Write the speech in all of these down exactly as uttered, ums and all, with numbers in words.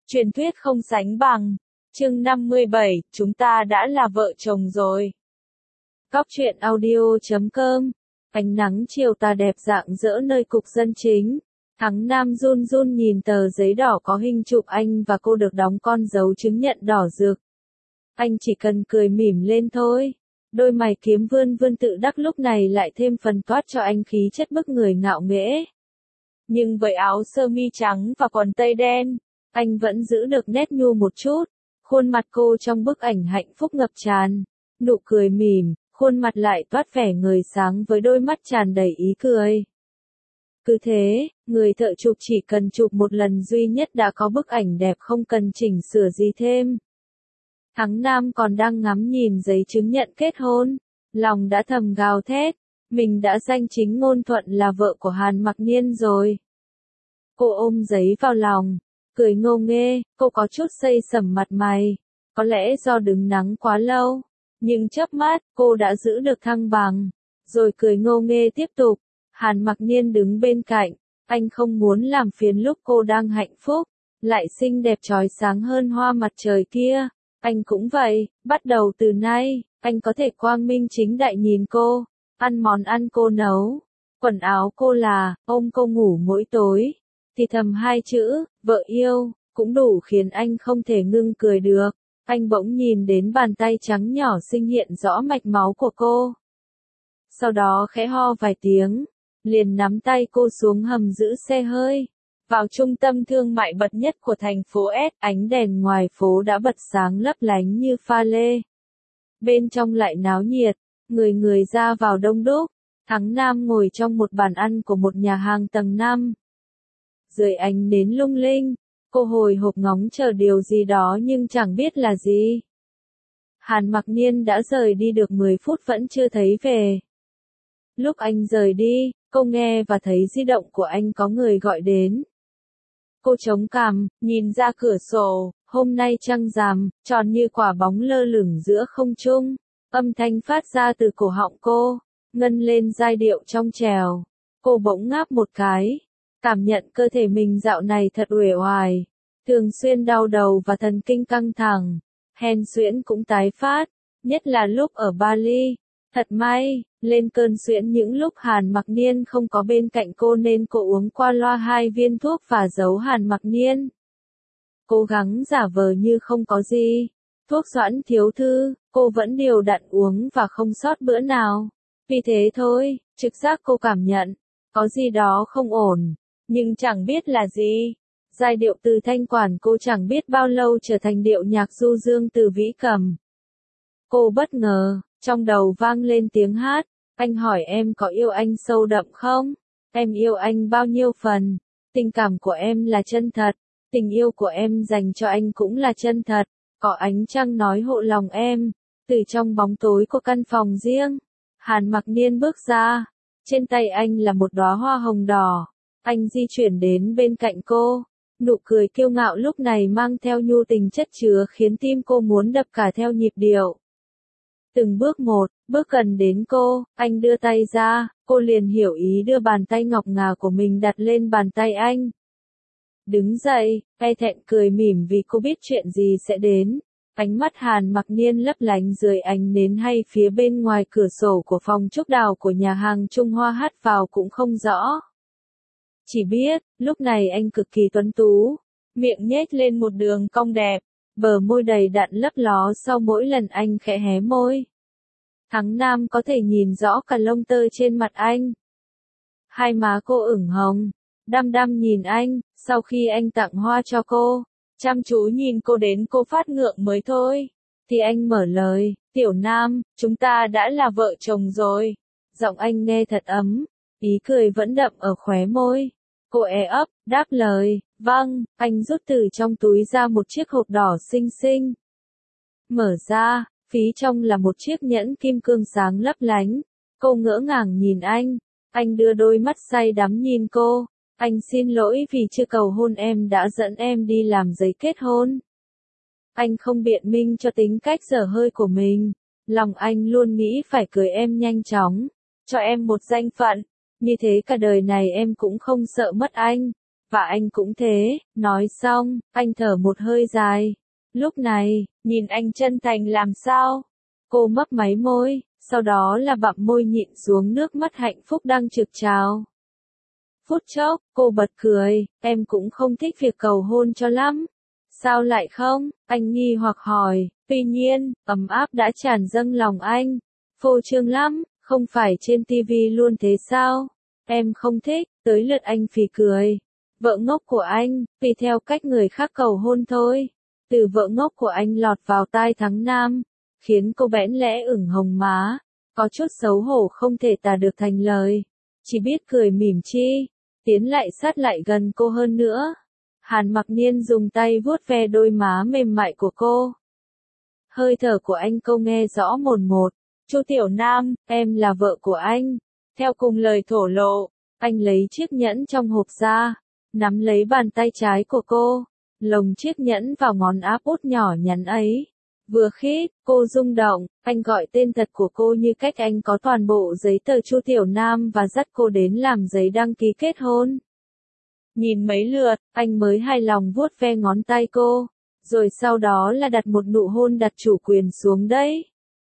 Truyền thuyết không sánh bằng. Chương năm mươi bảy, chúng ta đã là vợ chồng rồi. Góc truyện audio chấm com. Ánh nắng chiều tà đẹp rạng rỡ nơi cục dân chính. Thắng Nam run run nhìn tờ giấy đỏ có hình chụp anh và cô được đóng con dấu chứng nhận đỏ rực. Anh chỉ cần cười mỉm lên thôi. Đôi mày kiếm vươn vươn tự đắc lúc này lại thêm phần toát cho anh khí chất bức người ngạo nghễ. Nhưng với áo sơ mi trắng và quần tây đen, anh vẫn giữ được nét nhu một chút. Khuôn mặt cô trong bức ảnh hạnh phúc ngập tràn, nụ cười mỉm, khuôn mặt lại toát vẻ ngời sáng với đôi mắt tràn đầy ý cười. Cứ thế, người thợ chụp chỉ cần chụp một lần duy nhất đã có bức ảnh đẹp không cần chỉnh sửa gì thêm. Thắng Nam còn đang ngắm nhìn giấy chứng nhận kết hôn, lòng đã thầm gào thét, mình đã danh chính ngôn thuận là vợ của Hàn Mặc Nhiên rồi. Cô ôm giấy vào lòng, cười ngô nghê, cô có chút xây sẩm mặt mày, có lẽ do đứng nắng quá lâu, nhưng chớp mắt, cô đã giữ được thăng bằng, rồi cười ngô nghê tiếp tục. Hàn Mặc Nhiên đứng bên cạnh, anh không muốn làm phiền lúc cô đang hạnh phúc, lại xinh đẹp chói sáng hơn hoa mặt trời kia. Anh cũng vậy, bắt đầu từ nay, anh có thể quang minh chính đại nhìn cô, ăn món ăn cô nấu, quần áo cô là, ôm cô ngủ mỗi tối, thì thầm hai chữ, vợ yêu, cũng đủ khiến anh không thể ngưng cười được. Anh bỗng nhìn đến bàn tay trắng nhỏ xinh hiện rõ mạch máu của cô. Sau đó khẽ ho vài tiếng, liền nắm tay cô xuống hầm giữ xe hơi. Vào trung tâm thương mại bậc nhất của thành phố S, ánh đèn ngoài phố đã bật sáng lấp lánh như pha lê. Bên trong lại náo nhiệt, người người ra vào đông đúc. Thắng Nam ngồi trong một bàn ăn của một nhà hàng tầng năm. Dưới ánh nến lung linh, cô hồi hộp ngóng chờ điều gì đó nhưng chẳng biết là gì. Hàn Mặc Nhiên đã rời đi được mười phút vẫn chưa thấy về. Lúc anh rời đi, cô nghe và thấy di động của anh có người gọi đến. Cô chống cằm, nhìn ra cửa sổ, hôm nay trăng rằm, tròn như quả bóng lơ lửng giữa không trung. Âm thanh phát ra từ cổ họng cô, ngân lên giai điệu trong trèo. Cô bỗng ngáp một cái, cảm nhận cơ thể mình dạo này thật uể oải, thường xuyên đau đầu và thần kinh căng thẳng, hen suyễn cũng tái phát, nhất là lúc ở Bali. Thật may, lên cơn suyễn những lúc Hàn Mặc Nhiên không có bên cạnh cô nên cô uống qua loa hai viên thuốc và giấu Hàn Mặc Nhiên. Cố gắng giả vờ như không có gì. Thuốc Doãn Thiếu Thư, cô vẫn đều đặn uống và không sót bữa nào. Vì thế thôi, trực giác cô cảm nhận, có gì đó không ổn, nhưng chẳng biết là gì. Giai điệu từ thanh quản cô chẳng biết bao lâu trở thành điệu nhạc du dương từ vĩ cầm. Cô bất ngờ, trong đầu vang lên tiếng hát, anh hỏi em có yêu anh sâu đậm không? Em yêu anh bao nhiêu phần? Tình cảm của em là chân thật, tình yêu của em dành cho anh cũng là chân thật, có ánh trăng nói hộ lòng em. Từ trong bóng tối của căn phòng riêng, Hàn Mặc Nhiên bước ra, trên tay anh là một đóa hoa hồng đỏ, anh di chuyển đến bên cạnh cô, nụ cười kiêu ngạo lúc này mang theo nhu tình chất chứa khiến tim cô muốn đập cả theo nhịp điệu. Từng bước một, bước gần đến cô, anh đưa tay ra, cô liền hiểu ý đưa bàn tay ngọc ngà của mình đặt lên bàn tay anh. Đứng dậy, e thẹn cười mỉm vì cô biết chuyện gì sẽ đến. Ánh mắt Hàn Mặc Nhiên lấp lánh dưới ánh nến hay phía bên ngoài cửa sổ của phòng trúc đào của nhà hàng Trung Hoa hắt vào cũng không rõ. Chỉ biết, lúc này anh cực kỳ tuấn tú, miệng nhếch lên một đường cong đẹp, bờ môi đầy đặn lấp ló sau mỗi lần anh khẽ hé môi. Thắng Nam có thể nhìn rõ cả lông tơ trên mặt anh. Hai má cô ửng hồng, đăm đăm nhìn anh, sau khi anh tặng hoa cho cô, chăm chú nhìn cô đến cô phát ngượng mới thôi, thì anh mở lời, Tiểu Nam, chúng ta đã là vợ chồng rồi. Giọng anh nghe thật ấm, ý cười vẫn đậm ở khóe môi. Cô e ấp, đáp lời, vâng. Anh rút từ trong túi ra một chiếc hộp đỏ xinh xinh. Mở ra, phía trong là một chiếc nhẫn kim cương sáng lấp lánh. Cô ngỡ ngàng nhìn anh, anh đưa đôi mắt say đắm nhìn cô. Anh xin lỗi vì chưa cầu hôn em đã dẫn em đi làm giấy kết hôn. Anh không biện minh cho tính cách dở hơi của mình. Lòng anh luôn nghĩ phải cưới em nhanh chóng, cho em một danh phận. Như thế cả đời này em cũng không sợ mất anh. và anh cũng thế, nói xong, anh thở một hơi dài. Lúc này, nhìn anh chân thành làm sao? Cô mấp máy môi, sau đó là bặm môi nhịn xuống nước mắt hạnh phúc đang trực trào. Phút chốc, cô bật cười, em cũng không thích việc cầu hôn cho lắm. Sao lại không? Anh nghi hoặc hỏi, tuy nhiên, ấm áp đã tràn dâng lòng anh. Phô trương lắm, không phải trên tivi luôn thế sao? Em không thích, tới lượt anh phì cười. Vợ ngốc của anh, tùy theo cách người khác cầu hôn thôi. Từ vợ ngốc của anh lọt vào tai Thắng Nam, khiến cô bẽn lẽ ửng hồng má, có chút xấu hổ không thể tả được thành lời. Chỉ biết cười mỉm chi, tiến lại sát lại gần cô hơn nữa. Hàn Mặc Niên dùng tay vuốt ve đôi má mềm mại của cô. Hơi thở của anh cô nghe rõ mồn một. Chu Tiểu Nam, em là vợ của anh. Theo cùng lời thổ lộ, anh lấy chiếc nhẫn trong hộp ra, nắm lấy bàn tay trái của cô, lồng chiếc nhẫn vào ngón áp út nhỏ nhắn ấy. Vừa khít, cô rung động, anh gọi tên thật của cô như cách anh có toàn bộ giấy tờ Chu Tiểu Nam và dắt cô đến làm giấy đăng ký kết hôn. Nhìn mấy lượt, anh mới hài lòng vuốt ve ngón tay cô, rồi sau đó là đặt một nụ hôn đặt chủ quyền xuống đấy.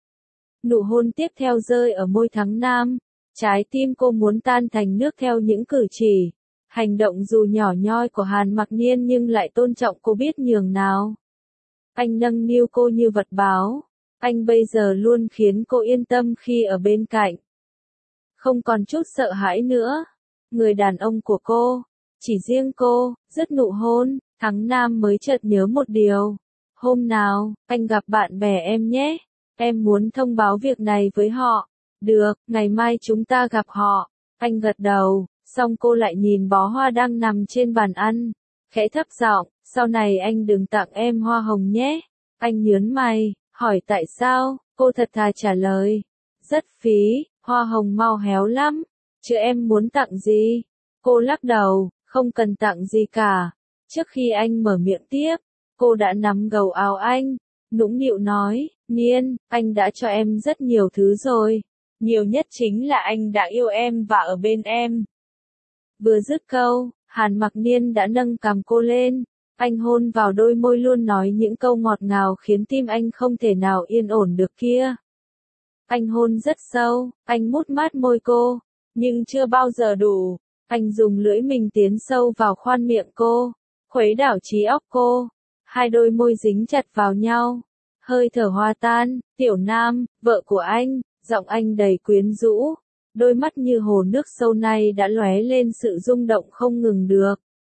Nụ hôn tiếp theo rơi ở môi Thắng Nam, trái tim cô muốn tan thành nước theo những cử chỉ, hành động dù nhỏ nhoi của Hàn Mặc Niên nhưng lại tôn trọng cô biết nhường nào. Anh nâng niu cô như vật báo, anh bây giờ luôn khiến cô yên tâm khi ở bên cạnh. Không còn chút sợ hãi nữa, người đàn ông của cô, chỉ riêng cô, dứt nụ hôn, Thắng Nam mới chợt nhớ một điều. Hôm nào, anh gặp bạn bè em nhé, em muốn thông báo việc này với họ. Được, ngày mai chúng ta gặp họ. Anh gật đầu, xong cô lại nhìn bó hoa đang nằm trên bàn ăn, khẽ thấp giọng, sau này anh đừng tặng em hoa hồng nhé. Anh nhớn mày, hỏi tại sao, cô thật thà trả lời. Rất phí, hoa hồng mau héo lắm, chứ em muốn tặng gì? Cô lắc đầu, không cần tặng gì cả. Trước khi anh mở miệng tiếp, cô đã nắm gầu áo anh, nũng nịu nói, Niên, anh đã cho em rất nhiều thứ rồi. Nhiều nhất chính là anh đã yêu em và ở bên em. Vừa dứt câu, Hàn Mặc Niên đã nâng cằm cô lên, anh hôn vào đôi môi luôn nói những câu ngọt ngào khiến tim anh không thể nào yên ổn được kia. Anh hôn rất sâu, anh mút mát môi cô, nhưng chưa bao giờ đủ. Anh dùng lưỡi mình tiến sâu vào khoang miệng cô, khuấy đảo trí óc cô. Hai đôi môi dính chặt vào nhau, hơi thở hòa tan. Tiểu Nam, vợ của anh, giọng anh đầy quyến rũ, đôi mắt như hồ nước sâu này đã lóe lên sự rung động không ngừng được.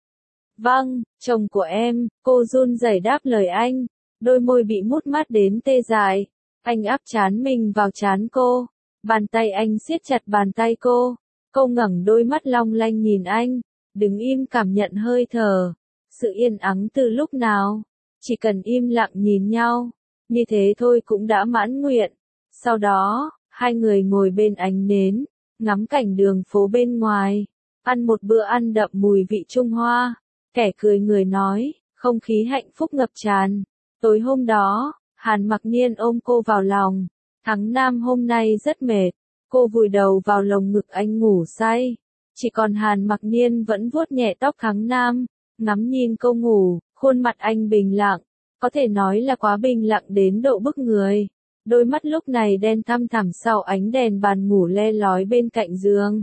Vâng, chồng của em, cô run rẩy đáp lời anh, đôi môi bị mút mát đến tê dại. Anh áp trán mình vào trán cô, bàn tay anh siết chặt bàn tay cô. Cô ngẩng đôi mắt long lanh nhìn anh, đứng im cảm nhận hơi thở, sự yên ắng từ lúc nào. Chỉ cần im lặng nhìn nhau, như thế thôi cũng đã mãn nguyện. Sau đó, hai người ngồi bên ánh nến, ngắm cảnh đường phố bên ngoài, ăn một bữa ăn đậm mùi vị Trung Hoa, kẻ cười người nói, không khí hạnh phúc ngập tràn. Tối hôm đó, Hàn Mặc Niên ôm cô vào lòng, Thắng Nam hôm nay rất mệt, cô vùi đầu vào lồng ngực anh ngủ say, chỉ còn Hàn Mặc Niên vẫn vuốt nhẹ tóc Thắng Nam, ngắm nhìn cô ngủ, khuôn mặt anh bình lặng, có thể nói là quá bình lặng đến độ bức người. Đôi mắt lúc này đen thăm thẳm sau ánh đèn bàn ngủ le lói bên cạnh giường.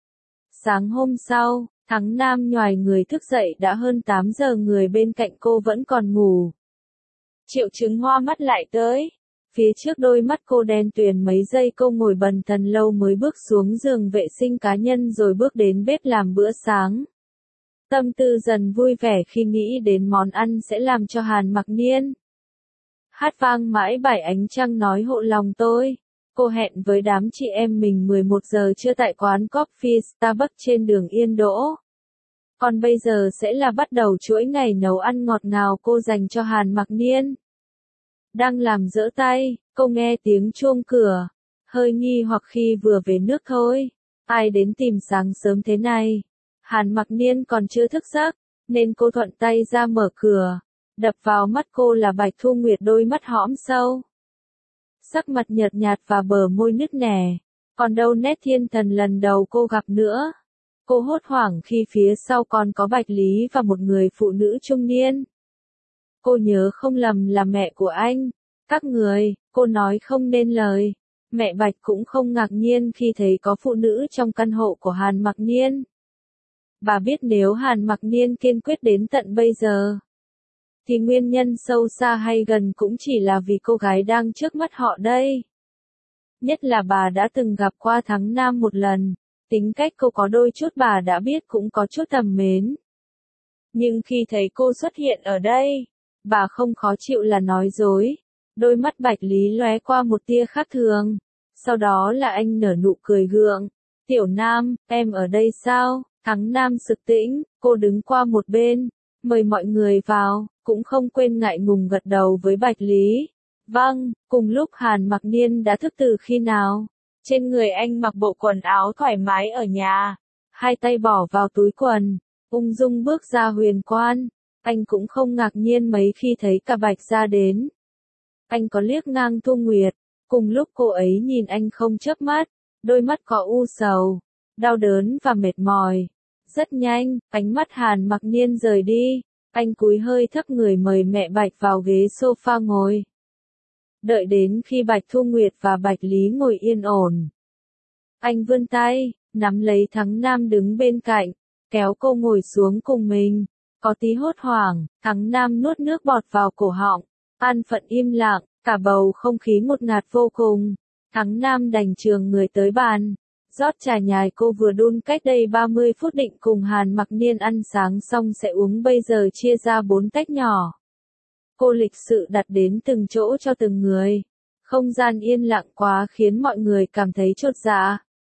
Sáng hôm sau, Thắng Nam nhoài người thức dậy đã hơn tám giờ, người bên cạnh cô vẫn còn ngủ. Triệu chứng hoa mắt lại tới. Phía trước đôi mắt cô đen tuyền mấy giây, cô ngồi bần thần lâu mới bước xuống giường vệ sinh cá nhân rồi bước đến bếp làm bữa sáng. Tâm tư dần vui vẻ khi nghĩ đến món ăn sẽ làm cho Hàn Mặc Niên. Hát vang mãi bài ánh trăng nói hộ lòng tôi. Cô hẹn với đám chị em mình mười một giờ trưa tại quán coffee Starbucks trên đường Yên Đỗ. Còn bây giờ sẽ là bắt đầu chuỗi ngày nấu ăn ngọt ngào cô dành cho Hàn Mặc Niên. Đang làm dỡ tay, cô nghe tiếng chuông cửa, hơi nghi hoặc khi vừa về nước thôi. Ai đến tìm sáng sớm thế này? Hàn Mặc Niên còn chưa thức giấc, nên cô thuận tay ra mở cửa. Đập vào mắt cô là Bạch Thu Nguyệt, đôi mắt hõm sâu, sắc mặt nhợt nhạt và bờ môi nứt nẻ. Còn đâu nét thiên thần lần đầu cô gặp nữa. Cô hốt hoảng khi phía sau còn có Bạch Lý và một người phụ nữ trung niên. Cô nhớ không lầm là mẹ của anh. Các người, cô nói không nên lời. Mẹ Bạch cũng không ngạc nhiên khi thấy có phụ nữ trong căn hộ của Hàn Mặc Niên. Bà biết nếu Hàn Mặc Niên kiên quyết đến tận bây giờ, thì nguyên nhân sâu xa hay gần cũng chỉ là vì cô gái đang trước mắt họ đây. Nhất là bà đã từng gặp qua Thắng Nam một lần, tính cách cô có đôi chút bà đã biết cũng có chút tầm mến. Nhưng khi thấy cô xuất hiện ở đây, bà không khó chịu là nói dối. Đôi mắt Bạch Lý lóe qua một tia khác thường. Sau đó là anh nở nụ cười gượng. Tiểu Nam, em ở đây sao? Thắng Nam sực tĩnh, cô đứng qua một bên, mời mọi người vào, cũng không quên ngại ngùng gật đầu với Bạch Lý. Vâng, cùng lúc Hàn Mặc Niên đã thức từ khi nào? Trên người anh mặc bộ quần áo thoải mái ở nhà, hai tay bỏ vào túi quần, ung dung bước ra huyền quan. Anh cũng không ngạc nhiên mấy khi thấy cả Bạch Gia đến. Anh có liếc ngang Thu Nguyệt, cùng lúc cô ấy nhìn anh không chớp mắt, đôi mắt có u sầu, đau đớn và mệt mỏi. Rất nhanh, ánh mắt Hàn Mặc Niên rời đi, anh cúi hơi thấp người mời mẹ Bạch vào ghế sofa ngồi. Đợi đến khi Bạch Thu Nguyệt và Bạch Lý ngồi yên ổn, anh vươn tay, nắm lấy Thắng Nam đứng bên cạnh, kéo cô ngồi xuống cùng mình. Có tí hốt hoảng, Thắng Nam nuốt nước bọt vào cổ họng, an phận im lặng, cả bầu không khí ngột ngạt vô cùng. Thắng Nam đành trường người tới bàn, rót trà nhài cô vừa đun cách đây ba mươi phút định cùng Hàn Mặc Niên ăn sáng xong sẽ uống bây giờ chia ra bốn tách nhỏ. Cô lịch sự đặt đến từng chỗ cho từng người. Không gian yên lặng quá khiến mọi người cảm thấy chột dạ.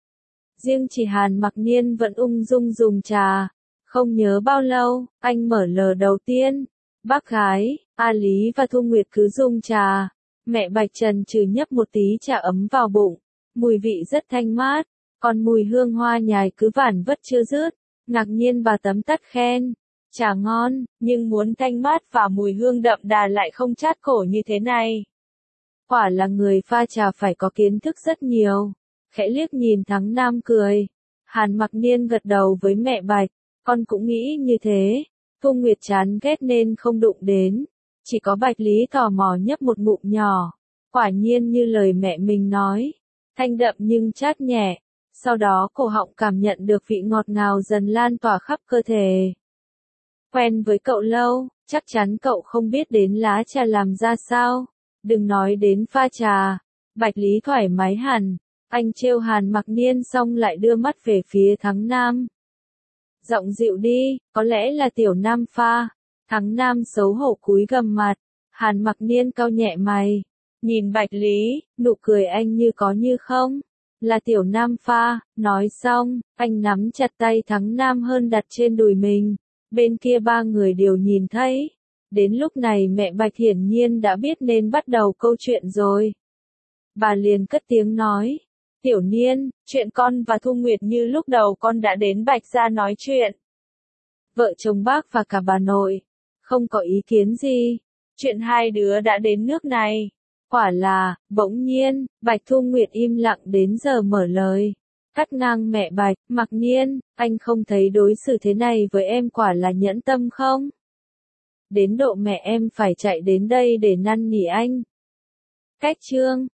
Riêng chỉ Hàn Mặc Niên vẫn ung dung dùng trà. Không nhớ bao lâu, anh mở lời đầu tiên. Bác gái, A Lý và Thu Nguyệt cứ dùng trà. Mẹ Bạch Trần trừ nhấp một tí trà ấm vào bụng. Mùi vị rất thanh mát, còn mùi hương hoa nhài cứ vản vất chưa dứt. Ngạc nhiên bà tấm tắc khen. Trà ngon, nhưng muốn thanh mát và mùi hương đậm đà lại không chát cổ như thế này. Quả là người pha trà phải có kiến thức rất nhiều. Khẽ liếc nhìn Thắng Nam cười. Hàn Mặc Niên gật đầu với mẹ Bạch. Con cũng nghĩ như thế. Thu Nguyệt chán ghét nên không đụng đến. Chỉ có Bạch Lý tò mò nhấp một ngụm nhỏ. Quả nhiên như lời mẹ mình nói. Thanh đậm nhưng chát nhẹ. Sau đó cổ họng cảm nhận được vị ngọt ngào dần lan tỏa khắp cơ thể. Quen với cậu lâu, chắc chắn cậu không biết đến lá trà làm ra sao. Đừng nói đến pha trà. Bạch Lý thoải mái hẳn. Anh trêu Hàn Mặc Niên xong lại đưa mắt về phía Thắng Nam. Giọng dịu đi, có lẽ là Tiểu Nam pha. Thắng Nam xấu hổ cúi gằm mặt. Hàn Mặc Niên cau nhẹ mày. Nhìn Bạch Lý, nụ cười anh như có như không. Là Tiểu Nam pha. Nói xong, anh nắm chặt tay Thắng Nam hơn đặt trên đùi mình. Bên kia ba người đều nhìn thấy. Đến lúc này mẹ Bạch hiển nhiên đã biết nên bắt đầu câu chuyện rồi. Bà liền cất tiếng nói. Tiểu Niên, chuyện con và Thu Nguyệt như lúc đầu con đã đến Bạch Gia nói chuyện. Vợ chồng bác và cả bà nội. Không có ý kiến gì. Chuyện hai đứa đã đến nước này. Quả là, bỗng nhiên, Bạch Thu Nguyệt im lặng đến giờ mở lời. Cắt ngang mẹ Bạch, Mặc Niên, anh không thấy đối xử thế này với em quả là nhẫn tâm không? Đến độ mẹ em phải chạy đến đây để năn nỉ anh. Cách chương